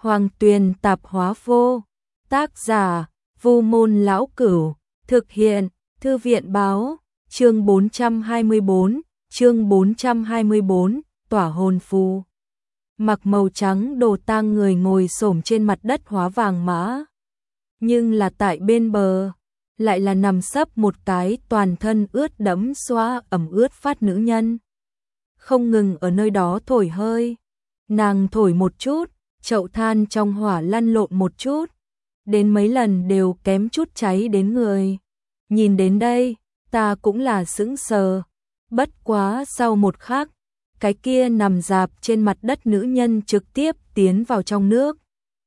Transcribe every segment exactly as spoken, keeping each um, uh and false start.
Hoàng Tuyền tạp hóa vô. Tác giả, Vu Môn Lão Cửu. Thực hiện, Thư viện báo. Chương bốn trăm hai mươi bốn, chương bốn trăm hai mươi bốn, tỏa hồn phù. Mặc màu trắng đồ tang người ngồi xổm trên mặt đất hóa vàng mã. Nhưng là tại bên bờ, lại là nằm sấp một cái toàn thân ướt đẫm xoa ẩm ướt phát nữ nhân. Không ngừng ở nơi đó thổi hơi. Nàng thổi một chút, chậu than trong hỏa lăn lộn một chút. Đến mấy lần đều kém chút cháy đến người. Nhìn đến đây, ta cũng là sững sờ. Bất quá sau một khắc, cái kia nằm rạp trên mặt đất nữ nhân trực tiếp tiến vào trong nước.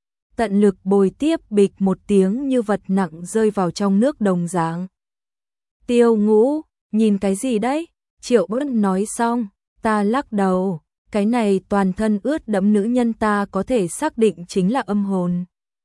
Tận lực bồi tiếp bịch một tiếng như vật nặng rơi vào trong nước đồng dạng. Tiêu Ngũ, nhìn cái gì đấy? Triệu Bất nói xong, ta lắc đầu, cái này toàn thân ướt đẫm nữ nhân ta có thể xác định chính là âm hồn.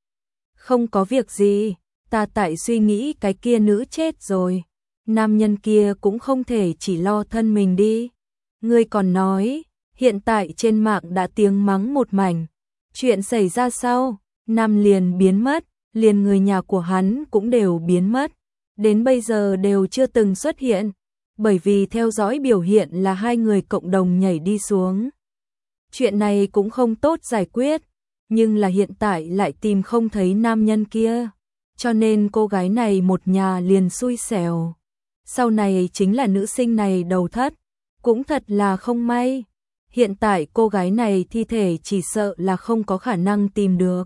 Không có việc gì, ta tại suy nghĩ cái kia nữ chết rồi. Nam nhân kia cũng không thể chỉ lo thân mình đi. Ngươi còn nói, hiện tại trên mạng đã tiếng mắng một mảnh. Chuyện xảy ra sau, Nam liền biến mất, liền người nhà của hắn cũng đều biến mất. Đến bây giờ đều chưa từng xuất hiện, bởi vì theo dõi biểu hiện là hai người cộng đồng nhảy đi xuống. Chuyện này cũng không tốt giải quyết, nhưng là hiện tại lại tìm không thấy nam nhân kia. Cho nên cô gái này một nhà liền xui xẻo. Sau này chính là nữ sinh này đầu thất, cũng thật là không may. Hiện tại cô gái này thi thể chỉ sợ là không có khả năng tìm được.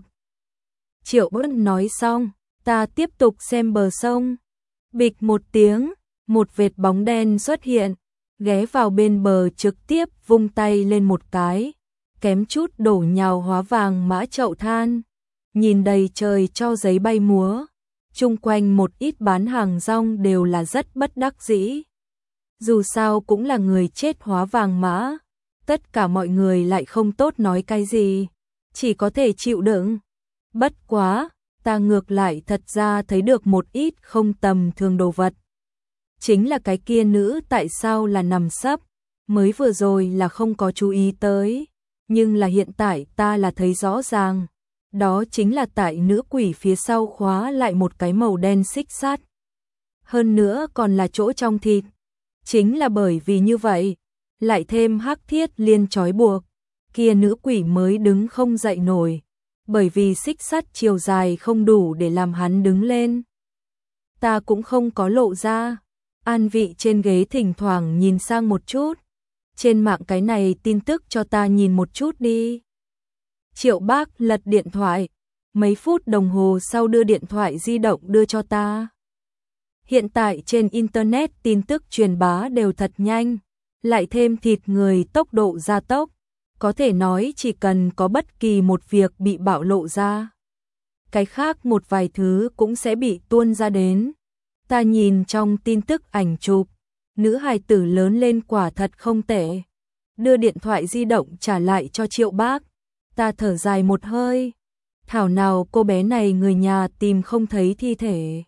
Triệu Bất nói xong, ta tiếp tục xem bờ sông. Bịch một tiếng, một vệt bóng đen xuất hiện, ghé vào bên bờ trực tiếp vung tay lên một cái, kém chút đổ nhào hóa vàng mã chậu than. Nhìn đầy trời cho giấy bay múa, chung quanh một ít bán hàng rong đều là rất bất đắc dĩ. Dù sao cũng là người chết hóa vàng mã, tất cả mọi người lại không tốt nói cái gì, chỉ có thể chịu đựng. Bất quá, ta ngược lại thật ra thấy được một ít không tầm thường đồ vật. Chính là cái kia nữ tại sao là nằm sấp, mới vừa rồi là không có chú ý tới, nhưng là hiện tại ta là thấy rõ ràng. Đó chính là tại nữ quỷ phía sau khóa lại một cái màu đen xích sắt. Hơn nữa còn là chỗ trong thịt. Chính là bởi vì như vậy, lại thêm hắc thiết liên trói buộc, kia nữ quỷ mới đứng không dậy nổi, bởi vì xích sắt chiều dài không đủ để làm hắn đứng lên. Ta cũng không có lộ ra, an vị trên ghế thỉnh thoảng nhìn sang một chút. Trên mạng cái này tin tức cho ta nhìn một chút đi. Triệu Bác lật điện thoại, mấy phút đồng hồ sau đưa điện thoại di động đưa cho ta. Hiện tại trên Internet tin tức truyền bá đều thật nhanh, lại thêm thịt người tốc độ gia tốc, có thể nói chỉ cần có bất kỳ một việc bị bạo lộ ra, cái khác một vài thứ cũng sẽ bị tuôn ra đến. Ta nhìn trong tin tức ảnh chụp, nữ hài tử lớn lên quả thật không tệ. Đưa điện thoại di động trả lại cho Triệu Bác. Ta thở dài một hơi, thảo nào cô bé này người nhà tìm không thấy thi thể.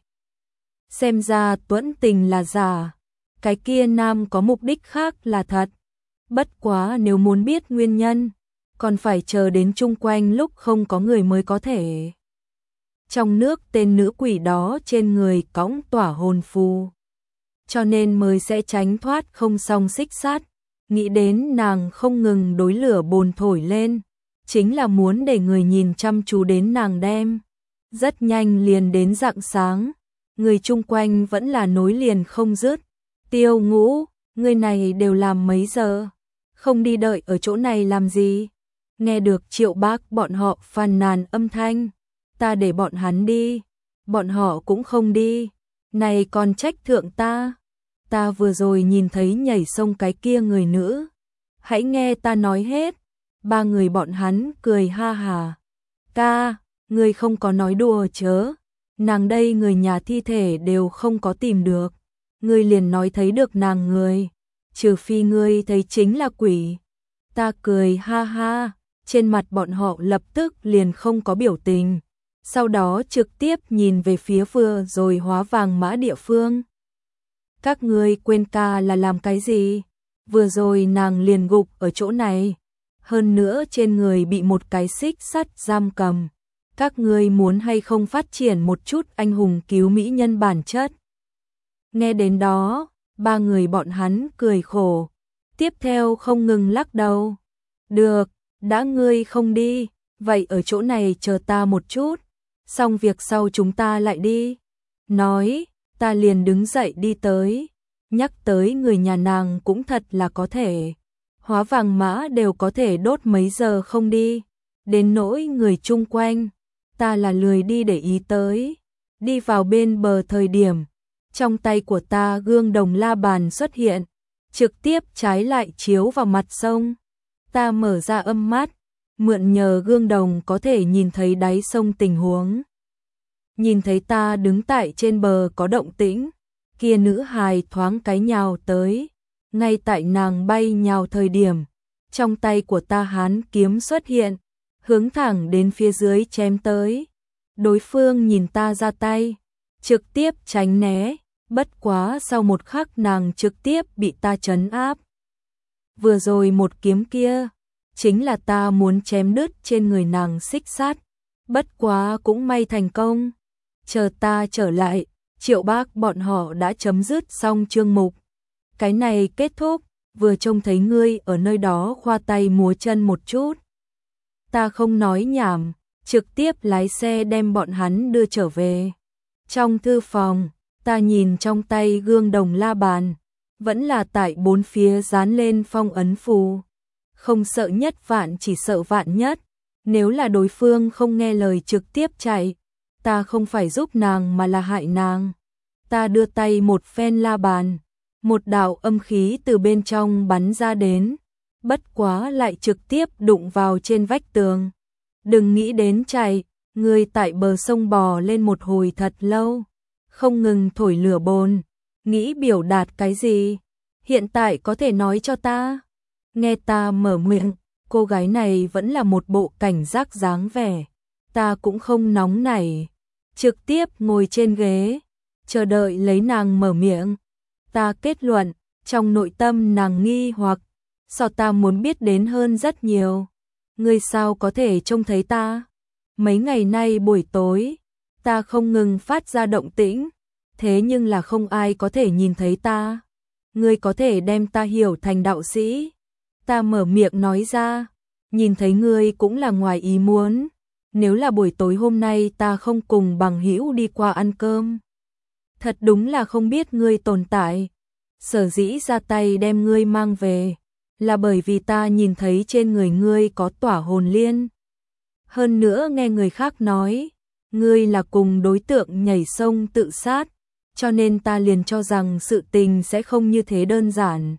Xem ra Tuẫn Tình là giả, cái kia nam có mục đích khác là thật. Bất quá nếu muốn biết nguyên nhân, còn phải chờ đến chung quanh lúc không có người mới có thể. Trong nước tên nữ quỷ đó trên người cõng tỏa hồn phù, cho nên mới sẽ tránh thoát không song xích sát. Nghĩ đến nàng không ngừng đối lửa bồn thổi lên, chính là muốn để người nhìn chăm chú đến nàng đem. Rất nhanh liền đến rạng sáng, người chung quanh vẫn là nối liền không dứt. Tiêu Ngũ, người này đều làm mấy giờ, không đi đợi ở chỗ này làm gì? Nghe được Triệu Bác bọn họ phàn nàn âm thanh, ta để bọn hắn đi, bọn họ cũng không đi, này còn trách thượng ta. Ta vừa rồi nhìn thấy nhảy sông cái kia người nữ, hãy nghe ta nói hết. Ba người bọn hắn cười ha hà. Ca, người không có nói đùa chớ, nàng đây người nhà thi thể đều không có tìm được, ngươi liền nói thấy được nàng người, trừ phi ngươi thấy chính là quỷ. Ta cười ha ha, trên mặt bọn họ lập tức liền không có biểu tình, sau đó trực tiếp nhìn về phía vừa rồi hóa vàng mã địa phương. Các ngươi quên ca là làm cái gì? Vừa rồi nàng liền gục ở chỗ này. hơn nữa trên người bị một cái xích sắt giam cầm. Các ngươi muốn hay không phát triển một chút anh hùng cứu mỹ nhân bản chất? Nghe đến đó, ba người bọn hắn cười khổ, tiếp theo không ngừng lắc đầu. Được, đã ngươi không đi, vậy ở chỗ này chờ ta một chút, xong việc sau chúng ta lại đi. Nói, ta liền đứng dậy đi tới, nhắc tới người nhà nàng cũng thật là có thể. Hóa vàng mã đều có thể đốt mấy giờ không đi, đến nỗi người chung quanh, ta là lười đi để ý tới. Đi vào bên bờ thời điểm, trong tay của ta gương đồng la bàn xuất hiện, trực tiếp trái lại chiếu vào mặt sông. Ta mở ra âm mắt, mượn nhờ gương đồng có thể nhìn thấy đáy sông tình huống. Nhìn thấy ta đứng tại trên bờ có động tĩnh, kia nữ hài thoáng cái nhào tới, ngay tại nàng bay nhào thời điểm, trong tay của ta hán kiếm xuất hiện, hướng thẳng đến phía dưới chém tới. Đối phương nhìn ta ra tay, trực tiếp tránh né, bất quá sau một khắc nàng trực tiếp bị ta trấn áp. Vừa rồi một kiếm kia, chính là ta muốn chém đứt trên người nàng xích sắt, bất quá cũng may thành công. Chờ ta trở lại, Triệu Bác bọn họ đã chấm dứt xong chương mục. Cái này kết thúc, vừa trông thấy ngươi ở nơi đó khoa tay múa chân một chút. Ta không nói nhảm, trực tiếp lái xe đem bọn hắn đưa trở về. Trong thư phòng, ta nhìn trong tay gương đồng la bàn, vẫn là tại bốn phía dán lên phong ấn phù. Không sợ nhất vạn chỉ sợ vạn nhất, nếu là đối phương không nghe lời trực tiếp chạy, ta không phải giúp nàng mà là hại nàng. Ta đưa tay một phen la bàn, một đạo âm khí từ bên trong bắn ra đến, bất quá lại trực tiếp đụng vào trên vách tường. Đừng nghĩ đến chạy, ngươi tại bờ sông bò lên một hồi thật lâu, không ngừng thổi lửa bồn, nghĩ biểu đạt cái gì? Hiện tại có thể nói cho ta. Nghe ta mở miệng, cô gái này vẫn là một bộ cảnh giác dáng vẻ. Ta cũng không nóng nảy, trực tiếp ngồi trên ghế, chờ đợi lấy nàng mở miệng. Ta kết luận, trong nội tâm nàng nghi hoặc, sao ta muốn biết đến hơn rất nhiều. Ngươi sao có thể trông thấy ta? Mấy ngày nay buổi tối, ta không ngừng phát ra động tĩnh, thế nhưng là không ai có thể nhìn thấy ta. Ngươi có thể đem ta hiểu thành đạo sĩ. Ta mở miệng nói ra, nhìn thấy ngươi cũng là ngoài ý muốn. Nếu là buổi tối hôm nay ta không cùng bằng hữu đi qua ăn cơm, thật đúng là không biết ngươi tồn tại. Sở dĩ ra tay đem ngươi mang về, là bởi vì ta nhìn thấy trên người ngươi có tỏa hồn liên. Hơn nữa nghe người khác nói, ngươi là cùng đối tượng nhảy sông tự sát, cho nên ta liền cho rằng sự tình sẽ không như thế đơn giản.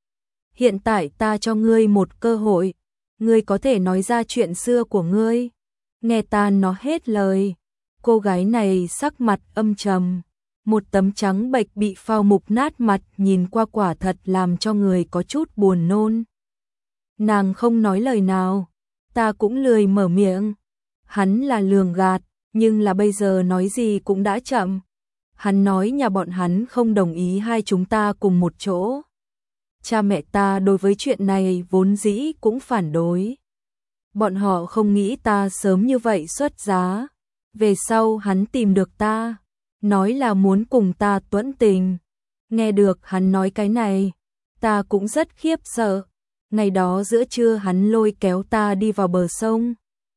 Hiện tại ta cho ngươi một cơ hội, ngươi có thể nói ra chuyện xưa của ngươi. Nghe ta nói hết lời, cô gái này sắc mặt âm trầm, một tấm trắng bệch bị phao mục nát mặt nhìn qua quả thật làm cho người có chút buồn nôn. Nàng không nói lời nào, ta cũng lười mở miệng. Hắn là lường gạt, nhưng là bây giờ nói gì cũng đã chậm. Hắn nói nhà bọn hắn không đồng ý hai chúng ta cùng một chỗ. Cha mẹ ta đối với chuyện này vốn dĩ cũng phản đối. Bọn họ không nghĩ ta sớm như vậy xuất giá. Về sau hắn tìm được ta, nói là muốn cùng ta tuẫn tình. Nghe được hắn nói cái này, ta cũng rất khiếp sợ. Ngày đó giữa trưa hắn lôi kéo ta đi vào bờ sông.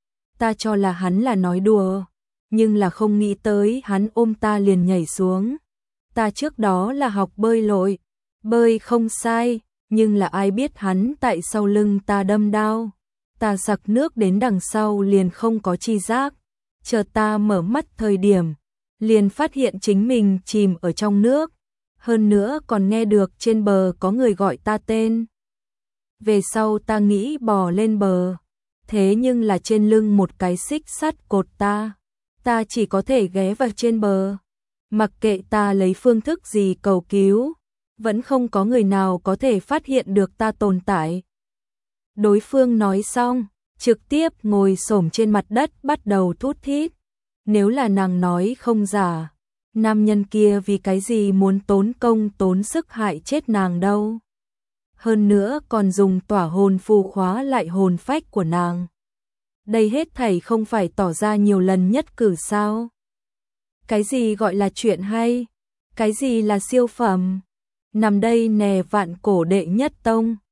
Ta cho là hắn là nói đùa, nhưng là không nghĩ tới hắn ôm ta liền nhảy xuống. Ta trước đó là học bơi lội, bơi không sai, nhưng là ai biết hắn tại sau lưng ta đâm đao. Ta sặc nước đến đằng sau liền không có chi giác. Chờ ta mở mắt thời điểm, liền phát hiện chính mình chìm ở trong nước. Hơn nữa còn nghe được trên bờ có người gọi ta tên. Về sau ta nghĩ bò lên bờ, thế nhưng là trên lưng một cái xích sắt cột ta. Ta chỉ có thể ghé vào trên bờ. Mặc kệ ta lấy phương thức gì cầu cứu, vẫn không có người nào có thể phát hiện được ta tồn tại. Đối phương nói xong, trực tiếp ngồi xổm trên mặt đất bắt đầu thút thít. Nếu là nàng nói không giả, nam nhân kia vì cái gì muốn tốn công tốn sức hại chết nàng đâu. hơn nữa còn dùng tỏa hồn phù khóa lại hồn phách của nàng. Đây hết thảy không phải tỏ ra nhiều lần nhất cử sao? Cái gì gọi là chuyện hay? Cái gì là siêu phẩm? Nằm đây nè vạn cổ đệ nhất tông.